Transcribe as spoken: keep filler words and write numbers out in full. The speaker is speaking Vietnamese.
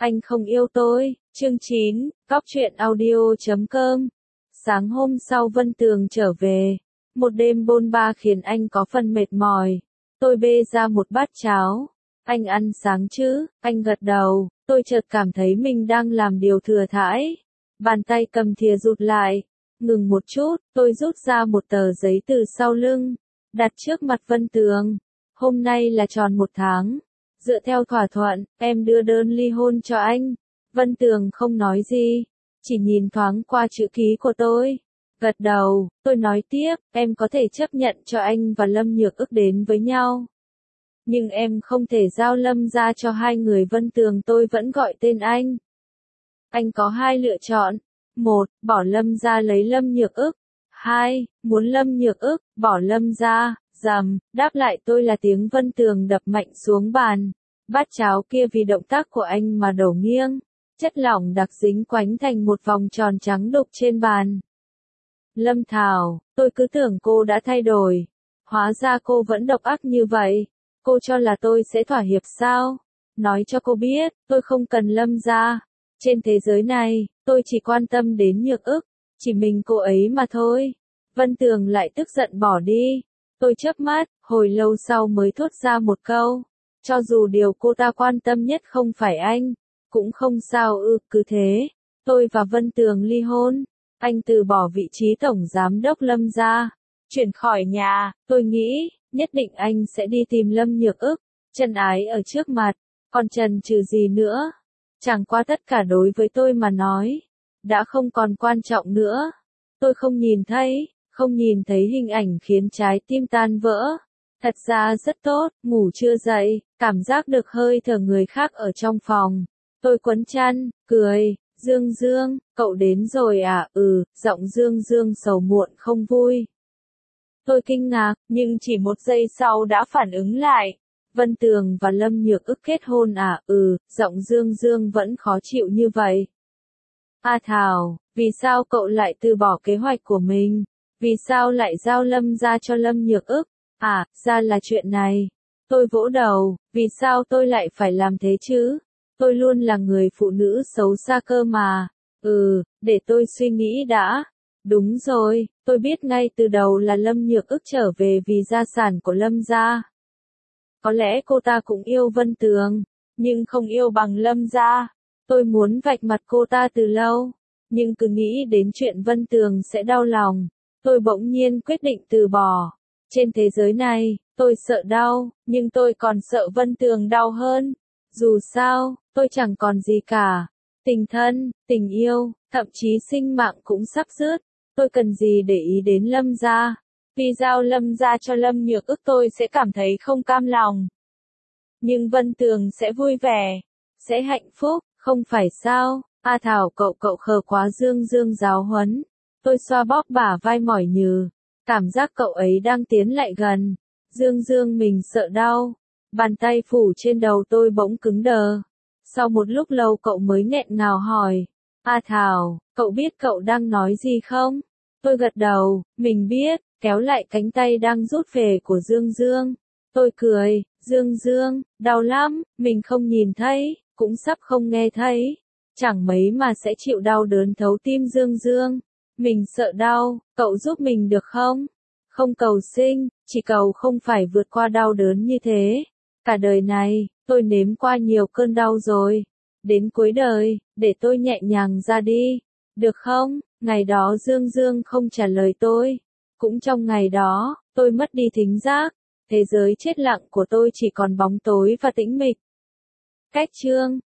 Anh không yêu tôi. Chương chín, Cóc truyện audio chấm com. Sáng hôm sau Vân Tường trở về. Một đêm bôn ba khiến anh có phần mệt mỏi. Tôi bê ra một bát cháo. Anh ăn sáng chứ? Anh gật đầu. Tôi chợt cảm thấy mình đang làm điều thừa thãi. Bàn tay cầm thìa rụt lại. Ngừng một chút, tôi rút ra một tờ giấy từ sau lưng. Đặt trước mặt Vân Tường. Hôm nay là tròn một tháng. Dựa theo thỏa thuận, em đưa đơn ly hôn cho anh. Vân Tường không nói gì. Chỉ nhìn thoáng qua chữ ký của tôi. Gật đầu, tôi nói tiếp, em có thể chấp nhận cho anh và Lâm Nhược Ức đến với nhau. Nhưng em không thể giao Lâm ra cho hai người. Vân Tường tôi vẫn gọi tên anh. Anh có hai lựa chọn. Một, bỏ Lâm ra lấy Lâm Nhược Ức. Hai, muốn Lâm Nhược Ức, bỏ Lâm ra. Rầm, đáp lại tôi là tiếng Vân Tường đập mạnh xuống bàn. Bát cháo kia vì động tác của anh mà đổ nghiêng. Chất lỏng đặc dính quánh thành một vòng tròn trắng đục trên bàn. Lâm Thảo, tôi cứ tưởng cô đã thay đổi. Hóa ra cô vẫn độc ác như vậy. Cô cho là tôi sẽ thỏa hiệp sao? Nói cho cô biết, tôi không cần Lâm ra. Trên thế giới này, tôi chỉ quan tâm đến Nhược Ức. Chỉ mình cô ấy mà thôi. Vân Tường lại tức giận bỏ đi. Tôi chớp mắt, hồi lâu sau mới thốt ra một câu. Cho dù điều cô ta quan tâm nhất không phải anh, cũng không sao ư, cứ thế. Tôi và Vân Tường ly hôn. Anh từ bỏ vị trí tổng giám đốc Lâm ra. Chuyển khỏi nhà, tôi nghĩ, nhất định anh sẽ đi tìm Lâm Nhược Ức. Chân ái ở trước mặt, còn chần chừ gì nữa. Chẳng qua tất cả đối với tôi mà nói, đã không còn quan trọng nữa. Tôi không nhìn thấy, không nhìn thấy hình ảnh khiến trái tim tan vỡ. Thật ra rất tốt, ngủ chưa dậy, cảm giác được hơi thở người khác ở trong phòng. Tôi quấn chăn, cười, Dương Dương, cậu đến rồi à? Ừ, giọng Dương Dương sầu muộn không vui. Tôi kinh ngạc, nhưng chỉ một giây sau đã phản ứng lại. Vân Tường và Lâm Nhược Ức kết hôn à? Ừ, giọng Dương Dương vẫn khó chịu như vậy. A Thảo, vì sao cậu lại từ bỏ kế hoạch của mình? Vì sao lại giao Lâm ra cho Lâm Nhược Ức? À, ra là chuyện này. Tôi vỗ đầu, vì sao tôi lại phải làm thế chứ? Tôi luôn là người phụ nữ xấu xa cơ mà. Ừ, để tôi suy nghĩ đã. Đúng rồi, tôi biết ngay từ đầu là Lâm Nhược Ức trở về vì gia sản của Lâm gia. Có lẽ cô ta cũng yêu Vân Tường, nhưng không yêu bằng Lâm gia. Tôi muốn vạch mặt cô ta từ lâu, nhưng cứ nghĩ đến chuyện Vân Tường sẽ đau lòng. Tôi bỗng nhiên quyết định từ bỏ. Trên thế giới này, tôi sợ đau, nhưng tôi còn sợ Vân Tường đau hơn. Dù sao, tôi chẳng còn gì cả. Tình thân, tình yêu, thậm chí sinh mạng cũng sắp dứt. Tôi cần gì để ý đến Lâm gia? Vì giao Lâm gia cho Lâm Nhược Ức tôi sẽ cảm thấy không cam lòng. Nhưng Vân Tường sẽ vui vẻ, sẽ hạnh phúc, không phải sao? A Thảo cậu cậu khờ quá. Dương Dương giáo huấn. Tôi xoa bóp bả vai mỏi nhừ. Cảm giác cậu ấy đang tiến lại gần. Dương Dương mình sợ đau. Bàn tay phủ trên đầu tôi bỗng cứng đờ. Sau một lúc lâu cậu mới nghẹn ngào hỏi. A Thảo, cậu biết cậu đang nói gì không? Tôi gật đầu, mình biết, kéo lại cánh tay đang rút về của Dương Dương. Tôi cười, Dương Dương, đau lắm, mình không nhìn thấy, cũng sắp không nghe thấy. Chẳng mấy mà sẽ chịu đau đớn thấu tim. Dương Dương. Mình sợ đau, cậu giúp mình được không? Không cầu xin, chỉ cầu không phải vượt qua đau đớn như thế. Cả đời này, tôi nếm qua nhiều cơn đau rồi. Đến cuối đời, để tôi nhẹ nhàng ra đi. Được không? Ngày đó Dương Dương không trả lời tôi. Cũng trong ngày đó, tôi mất đi thính giác. Thế giới chết lặng của tôi chỉ còn bóng tối và tĩnh mịch. Cách chương